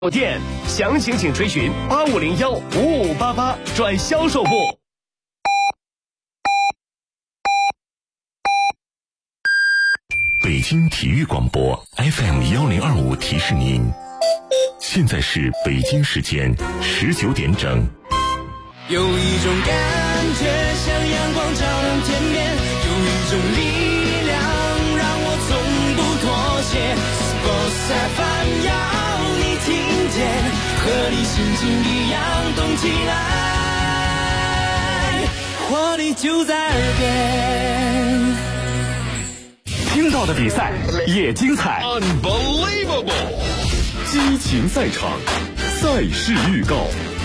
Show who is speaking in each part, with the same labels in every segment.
Speaker 1: 店，详情请垂询8501-5588转销售部。
Speaker 2: 北京体育广播 FM1025提示您，现在是北京时间19点整。
Speaker 3: 有一种感觉像阳光照亮天边，有一种力量让我从不妥协。Sports FM 要你听见，和你心情一样动起来，活力就在耳边。
Speaker 4: 听到的比赛也精彩
Speaker 2: Unbelievable，
Speaker 4: 激情赛场，赛事预告。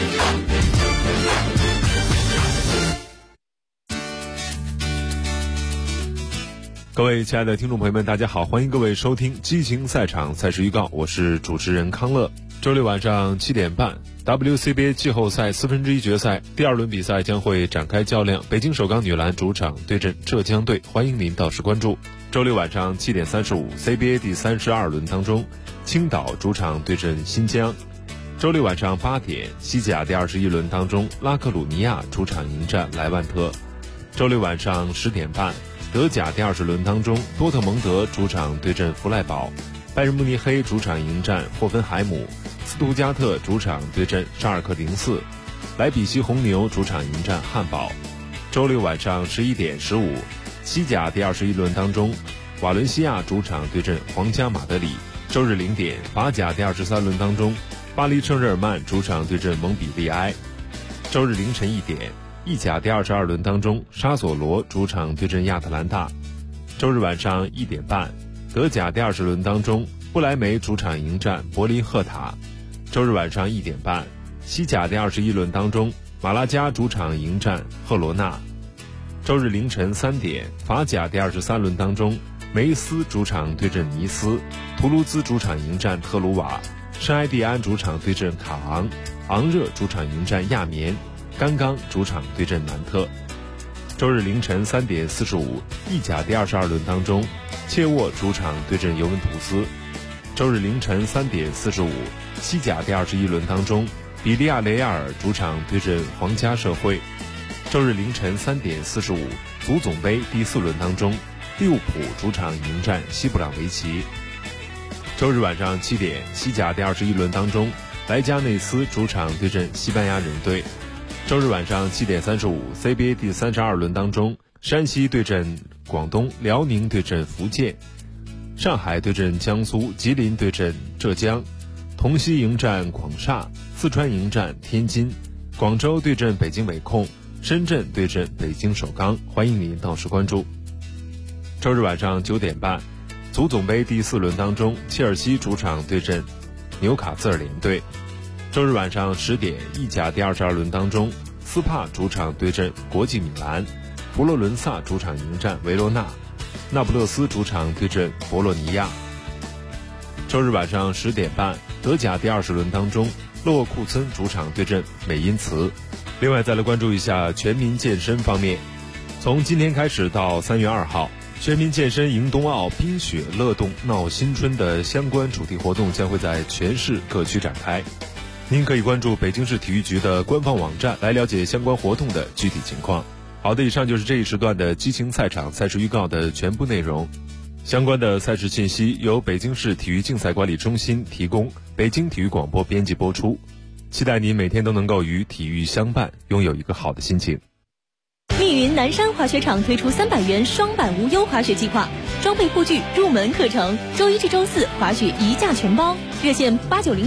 Speaker 5: 各位亲爱的听众朋友们，大家好，欢迎各位收听激情赛场赛事预告，我是主持人康乐。周六晚上7点半 WCBA 季后赛1/4决赛第2轮比赛将会展开较量，北京首钢女篮主场对阵浙江队，欢迎您到时关注。周六晚上7点35 CBA 第32轮当中，青岛主场对阵新疆。周六晚上8点西甲第21轮当中，拉克鲁尼亚主场迎战莱万特。周六晚上10点半德甲第20轮当中，多特蒙德主场对阵弗赖堡，拜仁慕尼黑主场迎战霍芬海姆，斯图加特主场对阵沙尔克04，莱比锡红牛主场迎战汉堡。周六晚上11点15西甲第21轮当中，瓦伦西亚主场对阵皇家马德里。周日0点法甲第23轮当中，巴黎圣日耳曼主场对阵蒙彼利埃。周日凌晨1点意甲第22轮当中，沙索罗主场对阵亚特兰大。周日晚上1点半德甲第20轮当中，不莱梅主场迎战柏林赫塔。周日晚上1点半西甲第21轮当中，马拉加主场迎战赫罗纳。周日凌晨3点法甲第23轮当中，梅斯主场对阵尼斯，图卢兹主场迎战特鲁瓦，圣埃蒂安主场对阵卡昂，昂热主场迎战亚眠，甘冈主场对阵南特。周日凌晨3点45意甲第22轮当中，切沃主场对阵尤文图斯。周日凌晨3点45西甲第21轮当中，比利亚雷亚尔主场对阵皇家社会。周日凌晨3点45足总杯第4轮当中，利物浦主场迎战西布朗维奇。周日晚上7点西甲第21轮当中，莱加内斯主场对阵西班牙人队。周日晚上7点35 CBA 第32轮当中，山西对阵广东，辽宁对阵福建，上海对阵江苏，吉林对阵浙江，同曦迎战广厦，四川迎战天津，广州对阵北京伟控，深圳对阵北京首钢，欢迎您到时关注。周日晚上9点半足总杯第4轮当中，切尔西主场对阵纽卡斯尔联队。周日晚上10点意甲第22轮当中，斯帕主场对阵国际米兰，佛罗伦萨主场迎战维罗纳，那不勒斯主场对阵博洛尼亚。周日晚上10点半德甲第20轮当中，勒沃库森主场对阵美因茨。另外再来关注一下全民健身方面，从今天开始到3月2号，全民健身迎冬奥冰雪乐动闹新春的相关主题活动将会在全市各区展开。您可以关注北京市体育局的官方网站来了解相关活动的具体情况。好的，以上就是这一时段的激情赛场赛事预告的全部内容。相关的赛事信息由北京市体育竞赛管理中心提供，北京体育广播编辑播出。期待您每天都能够与体育相伴，拥有一个好的心情。
Speaker 6: 密云南山滑雪场推出300元双板无忧滑雪计划，装备护具、入门课程，周1至周4滑雪一价全包，热线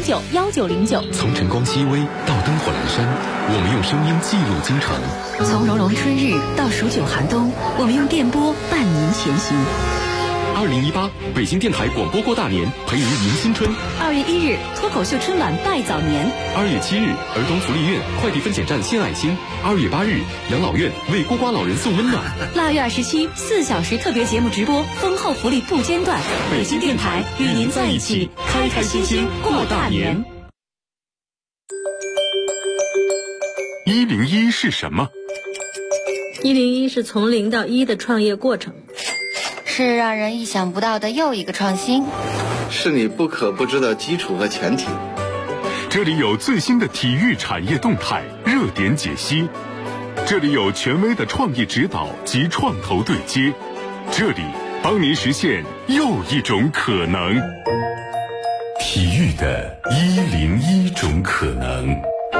Speaker 6: 89091909。
Speaker 2: 从晨光熹微到灯火阑珊，我们用声音记录京城；
Speaker 7: 从融融春日到数九寒冬，我们用电波伴您前行。
Speaker 4: 2018北京电台广播过大年，陪您迎新春。
Speaker 7: 2月1日脱口秀春晚拜早年。
Speaker 4: 2月7日儿童福利院快递分拣站献爱心。2月8日养老院为孤寡老人送温暖。
Speaker 7: 腊月27 4小时特别节目直播，丰厚福利不间断。北京电台与您在一起，开开心心过大年。
Speaker 4: 101是什么
Speaker 8: ？101是从0到1的创业过程，
Speaker 9: 是让人意想不到的又一个创新，
Speaker 10: 是你不可不知的基础和前提，
Speaker 2: 这里有最新的体育产业动态热点解析，这里有权威的创意指导及创投对接，这里帮您实现又一种可能。体育的101种可能。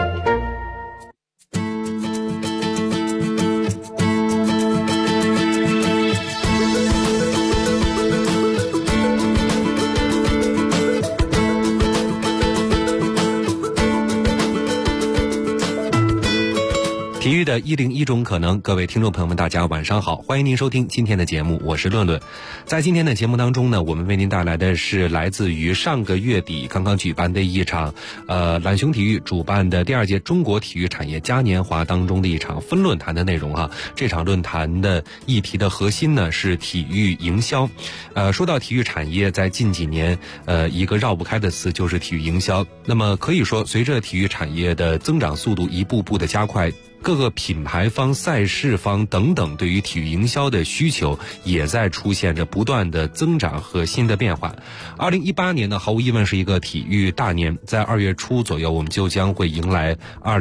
Speaker 10: 体育的101种可能，各位听众朋友们，大家晚上好，欢迎您收听今天的节目，我是论论。在今天的节目当中呢，我们为您带来的是来自于上个月底刚刚举办的一场懒熊体育主办的第2届中国体育产业嘉年华当中的一场分论坛的内容哈。这场论坛的议题的核心呢是体育营销。说到体育产业，在近几年一个绕不开的词就是体育营销。那么可以说，随着体育产业的增长速度一步步的加快，各个品牌方、赛事方等等对于体育营销的需求也在出现着不断的增长和新的变化。2018年呢，毫无疑问是一个体育大年，在2月初左右，我们就将会迎来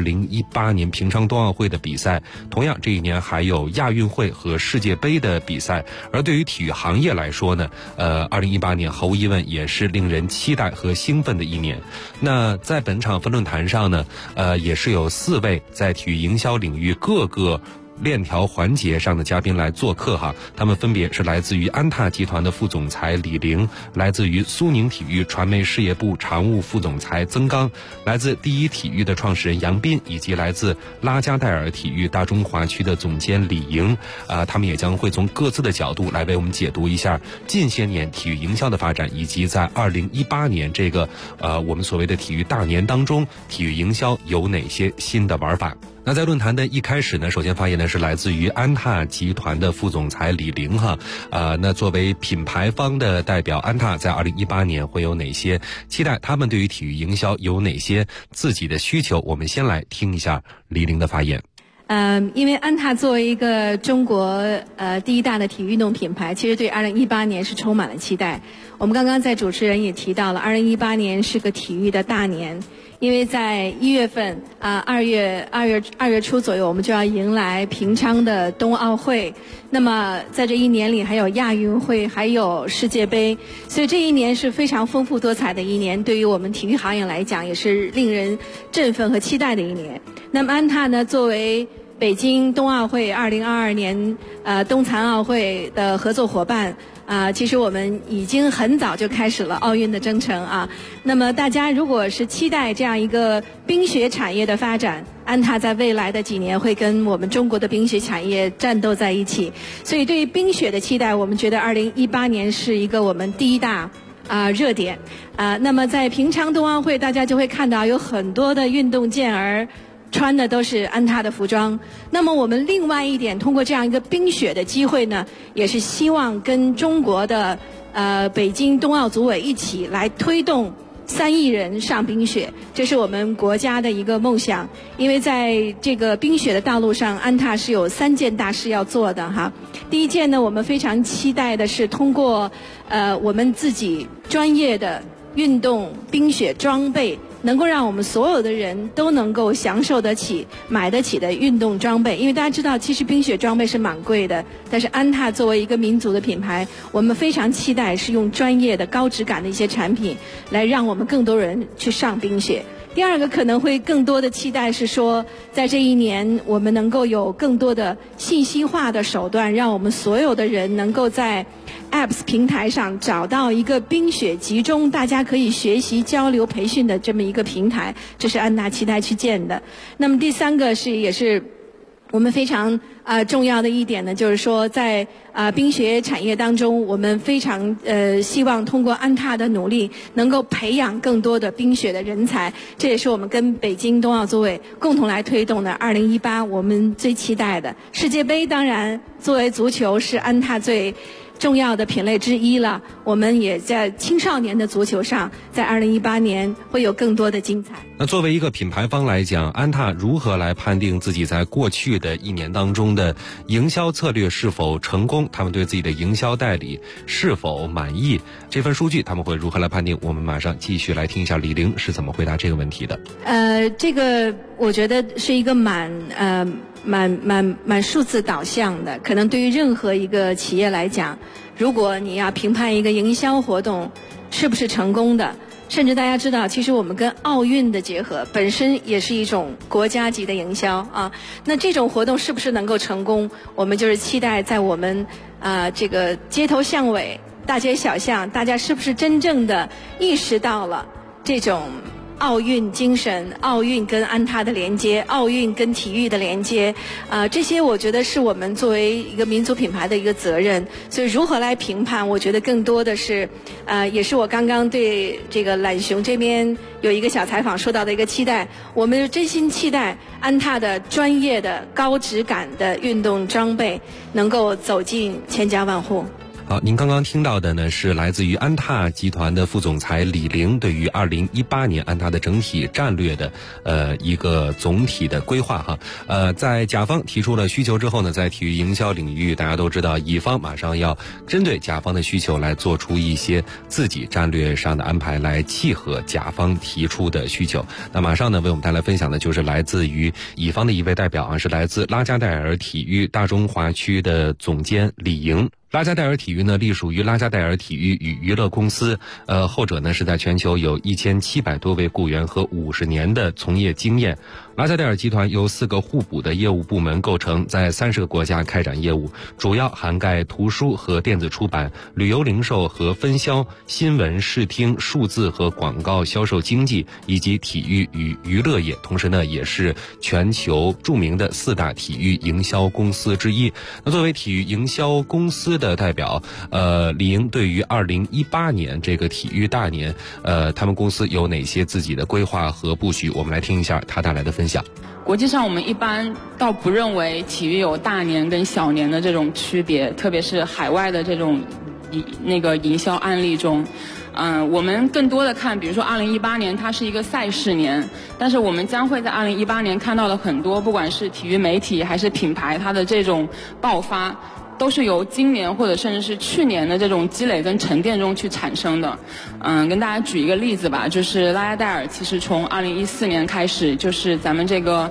Speaker 10: 2018年平昌冬奥会的比赛。同样，这一年还有亚运会和世界杯的比赛。而对于体育行业来说呢，2018年毫无疑问也是令人期待和兴奋的一年。那在本场分论坛上呢，也是有4位在体育营销领域各个链条环节上的嘉宾来做客哈，他们分别是来自于安踏集团的副总裁李玲，来自于苏宁体育传媒事业部常务副总裁曾刚，来自第一体育的创始人杨斌，以及来自拉加戴尔体育大中华区的总监李莹。他们也将会从各自的角度来为我们解读一下近些年体育营销的发展，以及在2018年这个我们所谓的体育大年当中，体育营销有哪些新的玩法。那在论坛的一开始呢，首先发言的是来自于安踏集团的副总裁李玲哈。那作为品牌方的代表，安踏在2018年会有哪些期待？他们对于体育营销有哪些自己的需求？我们先来听一下李玲的发言。
Speaker 11: 因为安踏作为一个中国第一大的体育运动品牌，其实对2018年是充满了期待。我们刚刚在主持人也提到了，2018年是个体育的大年。因为在1月份2月初左右，我们就要迎来平昌的冬奥会。那么在这一年里，还有亚运会，还有世界杯，所以这一年是非常丰富多彩的一年。对于我们体育行业来讲，也是令人振奋和期待的一年。那么安踏呢，作为北京冬奥会2022年冬残奥会的合作伙伴。其实我们已经很早就开始了奥运的征程啊。那么大家如果是期待这样一个冰雪产业的发展，安踏在未来的几年会跟我们中国的冰雪产业战斗在一起。所以对于冰雪的期待，我们觉得2018年是一个我们第一大热点。那么在平昌冬奥会，大家就会看到有很多的运动健儿穿的都是安踏的服装。那么我们另外一点，通过这样一个冰雪的机会呢，也是希望跟中国的北京冬奥组委一起来推动3亿人上冰雪，这是我们国家的一个梦想。因为在这个冰雪的道路上，安踏是有3件大事要做的哈。第一件呢，我们非常期待的是通过我们自己专业的运动冰雪装备，能够让我们所有的人都能够享受得起、买得起的运动装备。因为大家知道，其实冰雪装备是蛮贵的，但是安踏作为一个民族的品牌，我们非常期待是用专业的、高质感的一些产品，来让我们更多人去上冰雪。第二个可能会更多的期待是说，在这一年我们能够有更多的信息化的手段，让我们所有的人能够在 Apps 平台上找到一个冰雪集中，大家可以学习、交流、培训的这么一个平台，这是安踏期待去建的。那么第三个也是我们非常重要的一点呢，就是说在冰雪产业当中，我们非常希望通过安踏的努力，能够培养更多的冰雪的人才。这也是我们跟北京冬奥组委共同来推动的2018我们最期待的世界杯。当然，作为足球是安踏最重要的品类之一了。我们也在青少年的足球上，在2018年会有更多的精彩。
Speaker 10: 那作为一个品牌方来讲，安踏如何来判定自己在过去的一年当中的营销策略是否成功？他们对自己的营销代理是否满意？这份数据他们会如何来判定？我们马上继续来听一下李玲是怎么回答这个问题的。
Speaker 11: 这个我觉得是一个蛮数字导向的，可能对于任何一个企业来讲，如果你要评判一个营销活动是不是成功的，甚至大家知道，其实我们跟奥运的结合本身也是一种国家级的营销啊。那这种活动是不是能够成功，我们就是期待在我们这个街头巷尾、大街小巷，大家是不是真正的意识到了这种奥运精神，奥运跟安踏的连接，奥运跟体育的连接，这些我觉得是我们作为一个民族品牌的一个责任。所以如何来评判，我觉得更多的是，也是我刚刚对这个懒熊这边有一个小采访说到的一个期待。我们真心期待安踏的专业的高质感的运动装备能够走进千家万户。
Speaker 10: 好，您刚刚听到的呢是来自于安踏集团的副总裁李玲对于2018年安踏的整体战略的一个总体的规划哈。在甲方提出了需求之后呢，在体育营销领域，大家都知道乙方马上要针对甲方的需求来做出一些自己战略上的安排，来契合甲方提出的需求。那马上呢为我们带来分享的就是来自于乙方的一位代表是来自拉加戴尔体育大中华区的总监李莹。拉加戴尔体育呢，隶属于拉加戴尔体育与娱乐公司，后者呢是在全球有1700多位雇员和50年的从业经验。拉加戴尔集团由4个互补的业务部门构成，在30个国家开展业务，主要涵盖图书和电子出版、旅游零售和分销、新闻视听、数字和广告销售经济以及体育与娱乐业，同时呢也是全球著名的4大体育营销公司之一。那作为体育营销公司的代表，李莹对于2018年这个体育大年，他们公司有哪些自己的规划和布局？我们来听一下他带来的分享。
Speaker 12: 国际上我们一般倒不认为体育有大年跟小年的这种区别，特别是海外的这种营销案例中，我们更多的看，比如说2018年它是一个赛事年，但是我们将会在2018年看到了很多，不管是体育媒体还是品牌，它的这种爆发都是由今年或者甚至是去年的这种积累跟沉淀中去产生的。跟大家举一个例子吧，就是拉加戴尔其实从2014年开始，就是咱们这个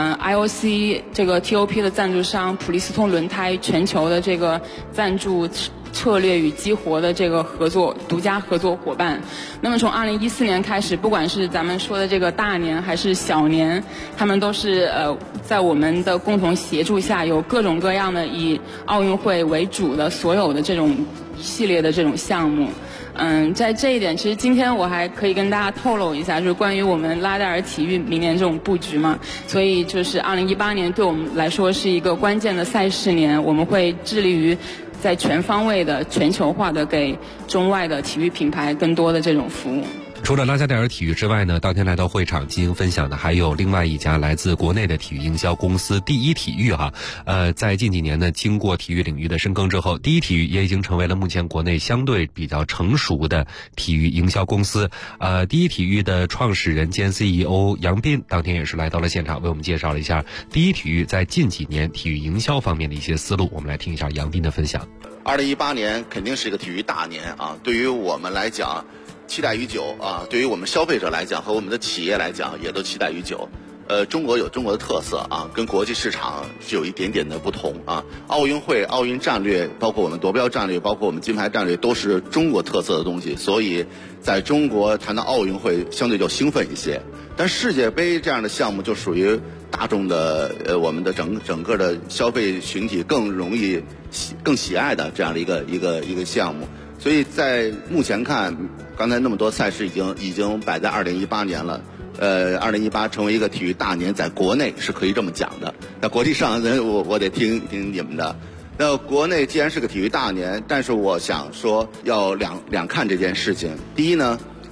Speaker 12: IOC 这个 TOP 的赞助商普利司通轮胎全球的这个赞助策略与激活的这个独家合作伙伴。那么从2014年开始，不管是咱们说的这个大年还是小年，他们都是在我们的共同协助下，有各种各样的以奥运会为主的所有的这种系列的这种项目。在这一点，其实今天我还可以跟大家透露一下，就是关于我们拉戴尔体育明年这种布局嘛。所以就是2018年对我们来说是一个关键的赛事年，我们会致力于在全方位的全球化的给中外的体育品牌更多的这种服务。
Speaker 10: 除了拉加戴尔体育之外呢，当天来到会场进行分享的还有另外一家来自国内的体育营销公司第一体育哈。在近几年呢，经过体育领域的深耕之后，第一体育也已经成为了目前国内相对比较成熟的体育营销公司。第一体育的创始人兼 CEO 杨斌当天也是来到了现场，为我们介绍了一下第一体育在近几年体育营销方面的一些思路。我们来听一下杨斌的分享。
Speaker 13: 2018年肯定是一个体育大年啊，对于我们来讲期待已久啊，对于我们消费者来讲和我们的企业来讲也都期待已久。中国有中国的特色啊，跟国际市场是有一点点的不同啊。奥运会、奥运战略，包括我们夺标战略，包括我们金牌战略，都是中国特色的东西，所以在中国谈到奥运会相对就兴奋一些。但世界杯这样的项目就属于大众的我们的整个的消费群体更容易更喜爱的这样的一个项目。所以在目前看，刚才那么多赛事已经摆在2018年了。2018成为一个体育大年，在国内是可以这么讲的。那国际上，我得听你们的。那国内既然是个体育大年，但是我想说要两看这件事情。第一呢，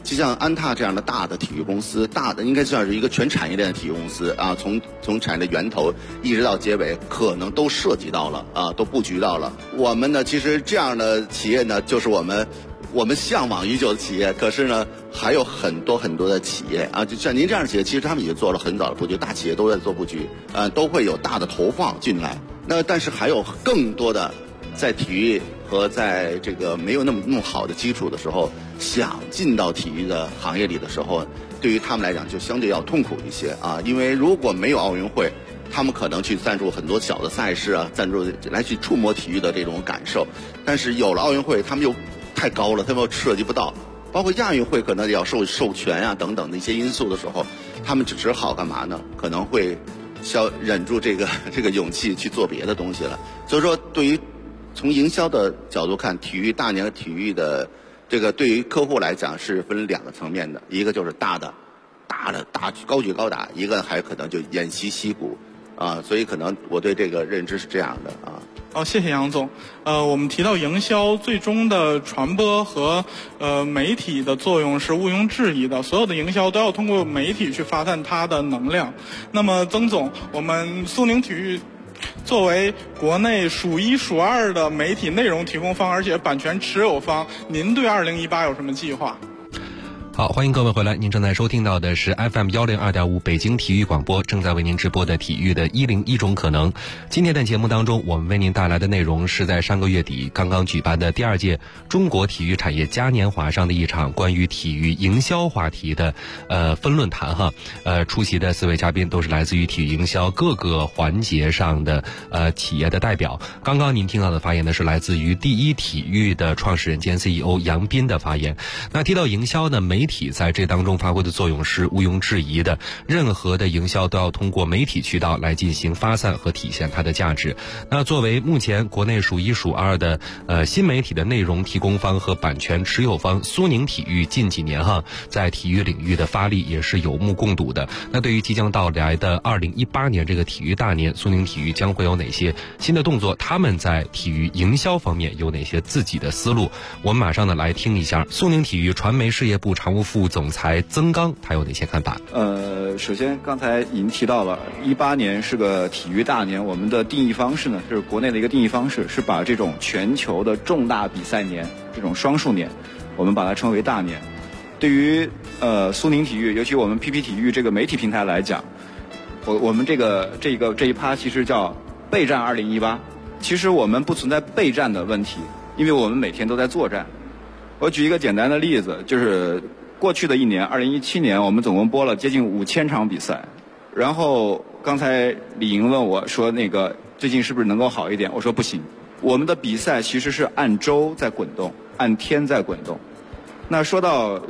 Speaker 13: 就像安踏这样的大的体育公司，大的应该算是一个全产业链的体育公司啊，从产业的源头一直到结尾，可能都涉及到了啊，都布局到了。我们呢，其实这样的企业呢，就是我们向往已久的企业，可是呢，还有很多的企业啊，就像您这样的企业，其实他们已经做了很早的布局，大企业都在做布局，都会有大的投放进来。那但是还有更多的在体育和在这个没有那么好的基础的时候，想进到体育的行业里的时候，对于他们来讲就相对要痛苦一些啊，因为如果没有奥运会，他们可能去赞助很多小的赛事啊，赞助来去触摸体育的这种感受，但是有了奥运会，他们又太高了，他们又涉及不到，包括亚运会可能也要授权啊等等的一些因素的时候，他们只好干嘛呢？可能会忍住这个勇气去做别的东西了。所以说，对于从营销的角度看，体育大年和体育的这个对于客户来讲是分两个层面的，一个就是大高举高打，一个还可能就偃旗息鼓啊，所以可能我对这个认知是这样的啊。
Speaker 14: 谢谢杨总。我们提到营销最终的传播和媒体的作用是毋庸置疑的，所有的营销都要通过媒体去发散它的能量。那么曾总，我们苏宁体育作为国内数一数二的媒体内容提供方，而且版权持有方，您对2018有什么计划？
Speaker 10: 好，欢迎各位回来。您正在收听到的是 FM 102.5北京体育广播，正在为您直播的体育的101种可能。今天的节目当中，我们为您带来的内容是在上个月底刚刚举办的第2届中国体育产业嘉年华上的一场关于体育营销话题的分论坛哈。出席的4位嘉宾都是来自于体育营销各个环节上的企业的代表。刚刚您听到的发言呢，是来自于第一体育的创始人兼 CEO 杨斌的发言。那提到营销呢，媒体在这当中发挥的作用是毋庸置疑的，任何的营销都要通过媒体渠道来进行发散和体现它的价值。那作为目前国内数一数二的新媒体的内容提供方和版权持有方，苏宁体育近几年在体育领域的发力也是有目共睹的。那对于即将到来的2018年这个体育大年，苏宁体育将会有哪些新的动作？他们在体育营销方面有哪些自己的思路？我们马上呢来听一下苏宁体育传媒事业部常务副总裁曾刚他有哪些看法。
Speaker 15: 首先刚才已经提到了18年是个体育大年，我们的定义方式呢，就是国内的一个定义方式，是把这种全球的重大比赛年，这种双数年，我们把它称为大年。对于苏宁体育，尤其我们 PP 体育这个媒体平台来讲，我们这一趴其实叫备战2018。其实我们不存在备战的问题，因为我们每天都在作战。我举一个简单的例子，就是过去的一年2017年，我们总共播了接近5000场比赛。然后刚才李莹问我说，那个最近是不是能够好一点？我说不行，我们的比赛其实是按周在滚动，按天在滚动。那说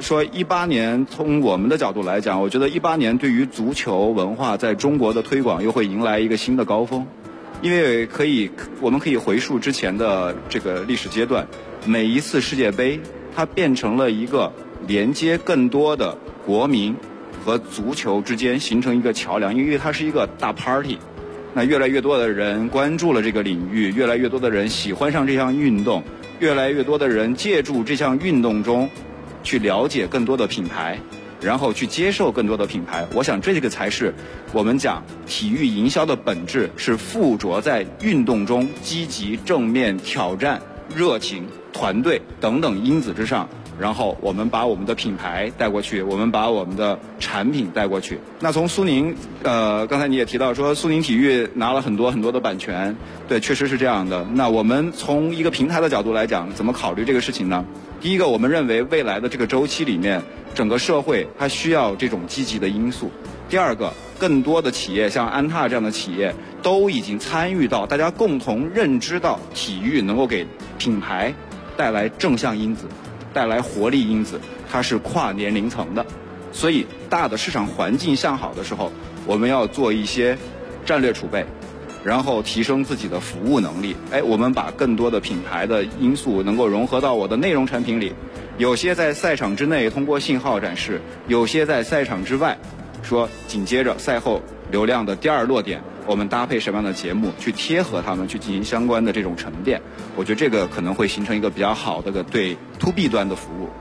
Speaker 15: 18年，从我们的角度来讲，我觉得18年对于足球文化在中国的推广又会迎来一个新的高峰，因为我们可以回溯之前的这个历史阶段，每一次世界杯它变成了一个连接更多的国民和足球之间形成一个桥梁，因为它是一个大 party。那越来越多的人关注了这个领域，越来越多的人喜欢上这项运动，越来越多的人借助这项运动中去了解更多的品牌，然后去接受更多的品牌。我想这个才是我们讲体育营销的本质，是附着在运动中积极正面挑战、热情、团队等等因子之上，然后我们把我们的品牌带过去，我们把我们的产品带过去。那从苏宁，刚才你也提到说苏宁体育拿了很多很多的版权，对，确实是这样的。那我们从一个平台的角度来讲，怎么考虑这个事情呢？第一个，我们认为未来的这个周期里面，整个社会它需要这种积极的因素。第二个，更多的企业像安踏这样的企业都已经参与到，大家共同认知到体育能够给品牌带来正向因子，带来活力因子，它是跨年龄层的。所以大的市场环境向好的时候，我们要做一些战略储备，然后提升自己的服务能力。我们把更多的品牌的因素能够融合到我的内容产品里，有些在赛场之内通过信号展示，有些在赛场之外，说紧接着赛后流量的第二落点，我们搭配什么样的节目去贴合他们，去进行相关的这种沉淀。我觉得这个可能会形成一个比较好的对 to B 端的服务。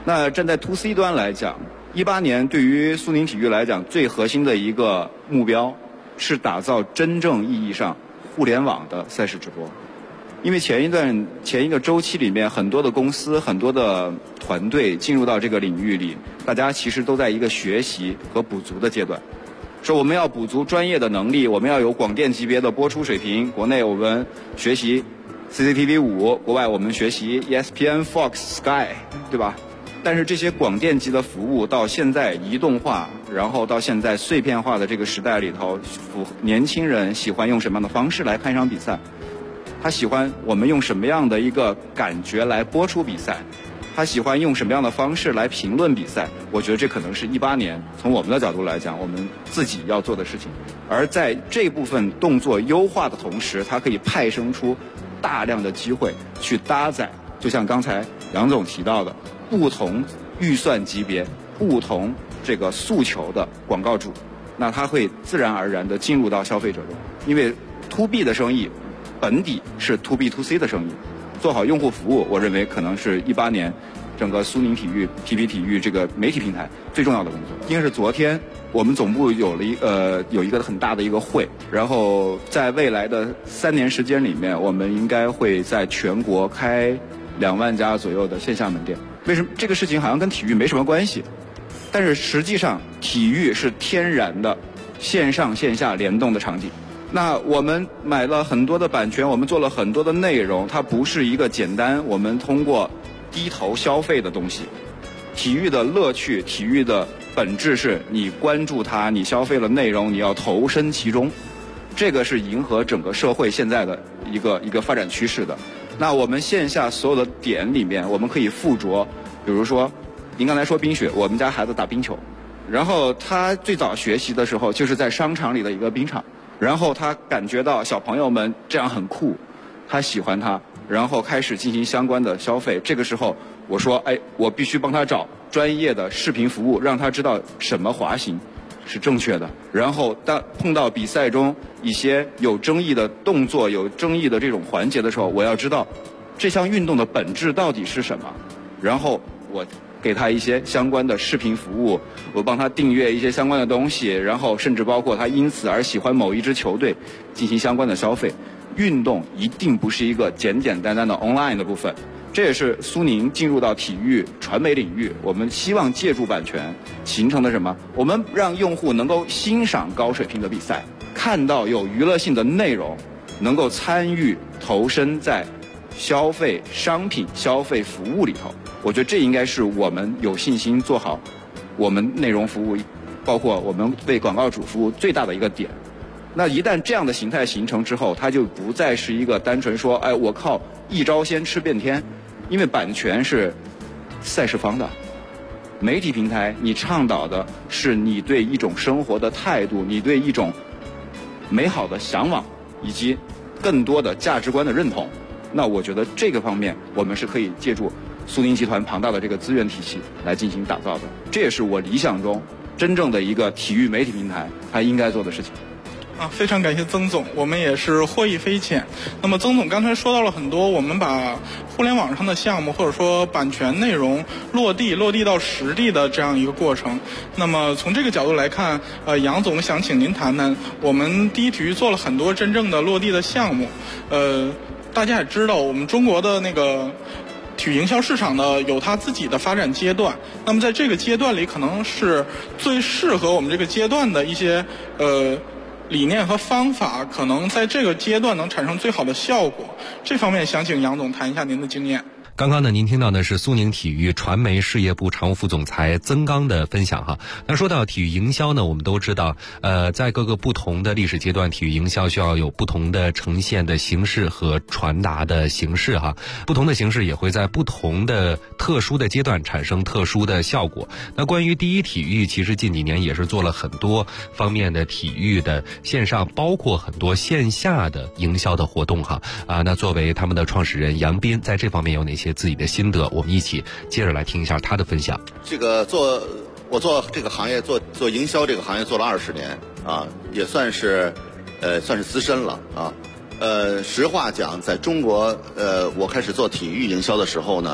Speaker 15: 那站在 to C 端来讲，18年对于苏宁体育来讲，最核心的一个目标是打造真正意义上互联网的赛事直播。因为前一个周期里面，很多的公司、很多的团队进入到这个领域里，大家其实都在一个学习和补足的阶段。说我们要补足专业的能力，我们要有广电级别的播出水平。国内我们学习 CCTV5， 国外我们学习 ESPN、Fox、Sky， 对吧？但是这些广电级的服务到现在移动化，然后到现在碎片化的这个时代里头，年轻人喜欢用什么样的方式来看一场比赛？他喜欢我们用什么样的一个感觉来播出比赛？他喜欢用什么样的方式来评论比赛？我觉得这可能是18年从我们的角度来讲，我们自己要做的事情。而在这部分动作优化的同时，它可以派生出大量的机会去搭载，就像刚才杨总提到的，不同预算级别、不同这个诉求的广告主，那它会自然而然地进入到消费者中，因为 to B 的生意本底是 to B to C 的生意，做好用户服务，我认为可能是18年整个苏宁体育、PP 体育这个媒体平台最重要的工作。应该是昨天我们总部有一个很大的一个会，然后在未来的3年时间里面，我们应该会在全国开2万家左右的线下门店。为什么这个事情好像跟体育没什么关系？但是实际上体育是天然的线上线下联动的场景。那我们买了很多的版权，我们做了很多的内容，它不是一个简单我们通过低头消费的东西。体育的乐趣，体育的本质是你关注它，你消费了内容，你要投身其中，这个是迎合整个社会现在的一个发展趋势的。那我们线下所有的点里面，我们可以附着，比如说您刚才说冰雪，我们家孩子打冰球，然后他最早学习的时候就是在商场里的一个冰场，然后他感觉到小朋友们这样很酷，他喜欢他，然后开始进行相关的消费。这个时候我说，我必须帮他找专业的视频服务，让他知道什么滑行是正确的。然后当碰到比赛中一些有争议的动作、有争议的这种环节的时候，我要知道这项运动的本质到底是什么，然后我给他一些相关的视频服务，我帮他订阅一些相关的东西，然后甚至包括他因此而喜欢某一支球队，进行相关的消费。运动一定不是一个简简单单的 online 的部分，这也是苏宁进入到体育传媒领域，我们希望借助版权形成的什么？我们让用户能够欣赏高水平的比赛，看到有娱乐性的内容，能够参与投身在消费商品、消费服务里头。我觉得这应该是我们有信心做好我们内容服务，包括我们为广告主服务最大的一个点。那一旦这样的形态形成之后，它就不再是一个单纯说，我靠一招鲜吃遍天，因为版权是赛事方的，媒体平台你倡导的是你对一种生活的态度，你对一种美好的向往，以及更多的价值观的认同。那我觉得这个方面我们是可以借助苏宁集团庞大的这个资源体系来进行打造的，这也是我理想中真正的一个体育媒体平台它应该做的事情。
Speaker 14: 非常感谢曾总，我们也是获益匪浅。那么曾总刚才说到了很多，我们把互联网上的项目或者说版权内容落地到实地的这样一个过程。那么从这个角度来看，杨总想请您谈谈，我们第一体育做了很多真正的落地的项目。大家也知道，我们中国的那个体育营销市场呢有它自己的发展阶段，那么在这个阶段里，可能是最适合我们这个阶段的一些理念和方法，可能在这个阶段能产生最好的效果。这方面想请杨总谈一下您的经验。
Speaker 10: 刚刚呢，您听到的是苏宁体育传媒事业部常务副总裁曾刚的分享哈。那说到体育营销呢，我们都知道，在各个不同的历史阶段，体育营销需要有不同的呈现的形式和传达的形式哈。不同的形式也会在不同的特殊的阶段产生特殊的效果。那关于第一体育，其实近几年也是做了很多方面的体育的线上，包括很多线下的营销的活动哈。那作为他们的创始人杨斌，在这方面有哪些自己的心得，我们一起接着来听一下他的分享。
Speaker 13: 我做这个行业，做营销这个行业做了20年啊，也算是资深了啊。实话讲，在中国我开始做体育营销的时候呢，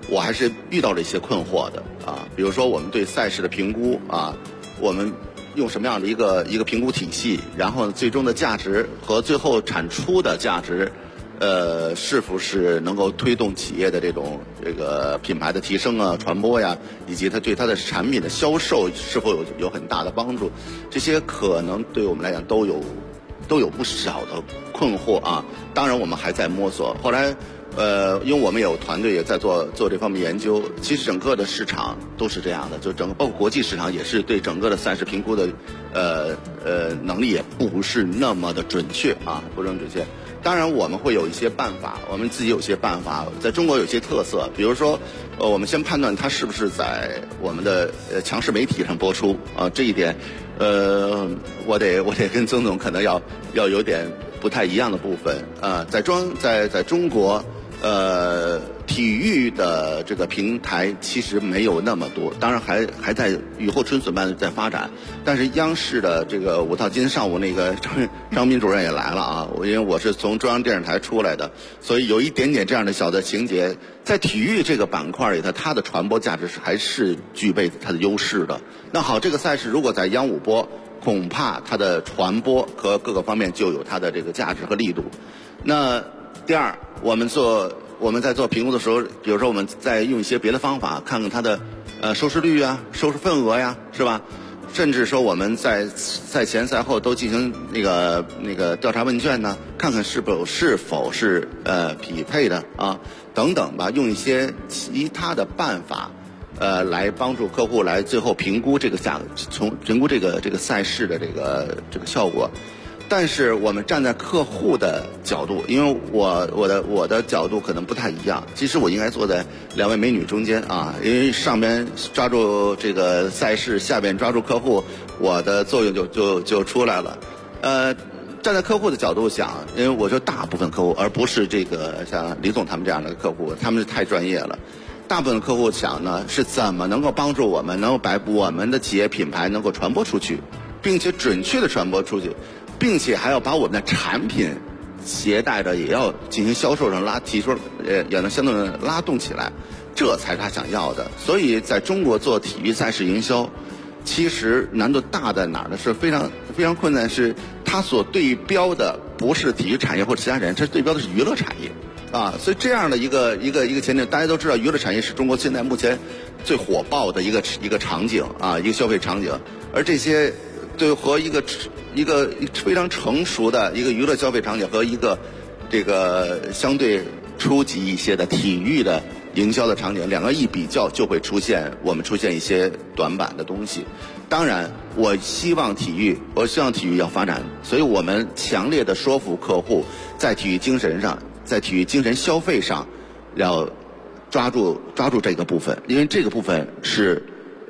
Speaker 13: 我还是遇到了一些困惑的啊。比如说我们对赛事的评估啊，我们用什么样的一个评估体系，然后最终的价值和最后产出的价值，是否是能够推动企业的这个品牌的提升啊、传播呀，以及它对它的产品的销售是否有很大的帮助，这些可能对我们来讲都有不少的困惑啊。当然我们还在摸索。后来因为我们有团队也在做这方面研究，其实整个的市场都是这样的，就包括国际市场也是对整个的赛事评估的能力也不是那么的准确啊，不是那么准确。当然我们会有一些办法，我们自己有些办法，在中国有些特色，比如说我们先判断它是不是在我们的强势媒体上播出啊，这一点我得跟曾总可能要有点不太一样的部分啊，在中国体育的这个平台其实没有那么多，当然还在雨后春笋般在发展。但是央视的这个5套今天上午那个张斌主任也来了啊，因为我是从中央电视台出来的，所以有一点点这样的小的情节，在体育这个板块里头，它的传播价值还是具备它的优势的。那好，这个赛事如果在央5播，恐怕它的传播和各个方面就有它的这个价值和力度。那第二，我们在做评估的时候，比如说我们在用一些别的方法，看看它的收视率啊、收视份额呀，是吧？甚至说我们在赛前赛后都进行那个调查问卷呢，看看是否是匹配的啊等等吧，用一些其他的办法来帮助客户来最后评估这个评估这个赛事的这个效果。但是我们站在客户的角度，因为我的角度可能不太一样，其实我应该坐在2位美女中间啊，因为上边抓住这个赛事，下边抓住客户，我的作用就出来了。站在客户的角度想，因为我说大部分客户，而不是这个像李总他们这样的客户，他们是太专业了。大部分客户想呢，是怎么能够帮助我们能够把我们的企业品牌能够传播出去，并且准确的传播出去，并且还要把我们的产品携带着也要进行销售上提出也能相对的拉动起来，这才是他想要的。所以在中国做体育赛事营销，其实难度大在哪儿呢？是非常非常困难，是他所对标的不是体育产业或者其他人，他对标的是娱乐产业啊。所以这样的一个前景，大家都知道，娱乐产业是中国现在目前最火爆的一个场景啊，一个消费场景，而这些对和一个非常成熟的一个娱乐消费场景和一个这个相对初级一些的体育的营销的场景，两个一比较，就会出现一些短板的东西。当然，我希望体育要发展，所以我们强烈的说服客户，在体育精神上，在体育精神消费上，要抓住这个部分，因为这个部分是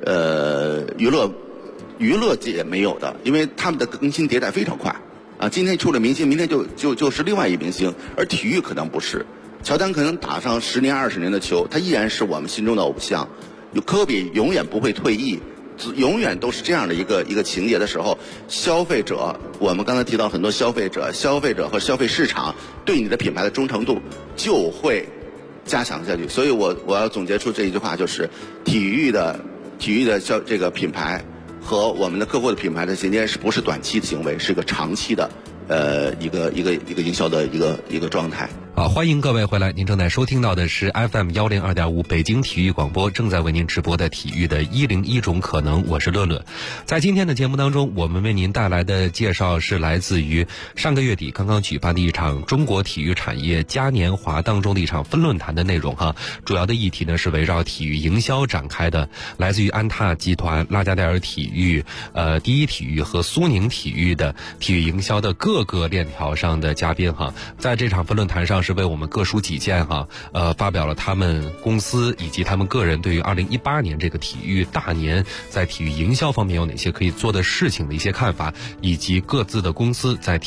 Speaker 13: 娱乐界没有的，因为他们的更新迭代非常快啊，今天出了明星，明天就是另外一明星，而体育可能不是。乔丹可能打上10年20年的球，他依然是我们心中的偶像。科比永远不会退役，永远都是这样的一个情节的时候，消费者，我们刚才提到很多消费者和消费市场对你的品牌的忠诚度就会加强下去。所以我要总结出这一句话，就是体育的这个品牌和我们的客户的品牌的衔接是不是短期的行为，是个长期的一个营销的一个状态。
Speaker 10: 好，欢迎各位回来，您正在收听到的是 FM 102.5北京体育广播，正在为您直播的体育的101种可能，我是乐乐。在今天的节目当中，我们为您带来的介绍是来自于上个月底刚刚举办的一场中国体育产业嘉年华当中的一场分论坛的内容哈。主要的议题呢是围绕体育营销展开的，来自于安踏集团、拉加戴尔体育、第一体育和苏宁体育的体育营销的各个链条上的嘉宾哈，在这场分论坛上是为我们各抒己见哈，发表了他们公司以及他们个人对于2018年这个体育大年在体育营销方面有哪些可以做的事情的一些看法，以及各自的公司在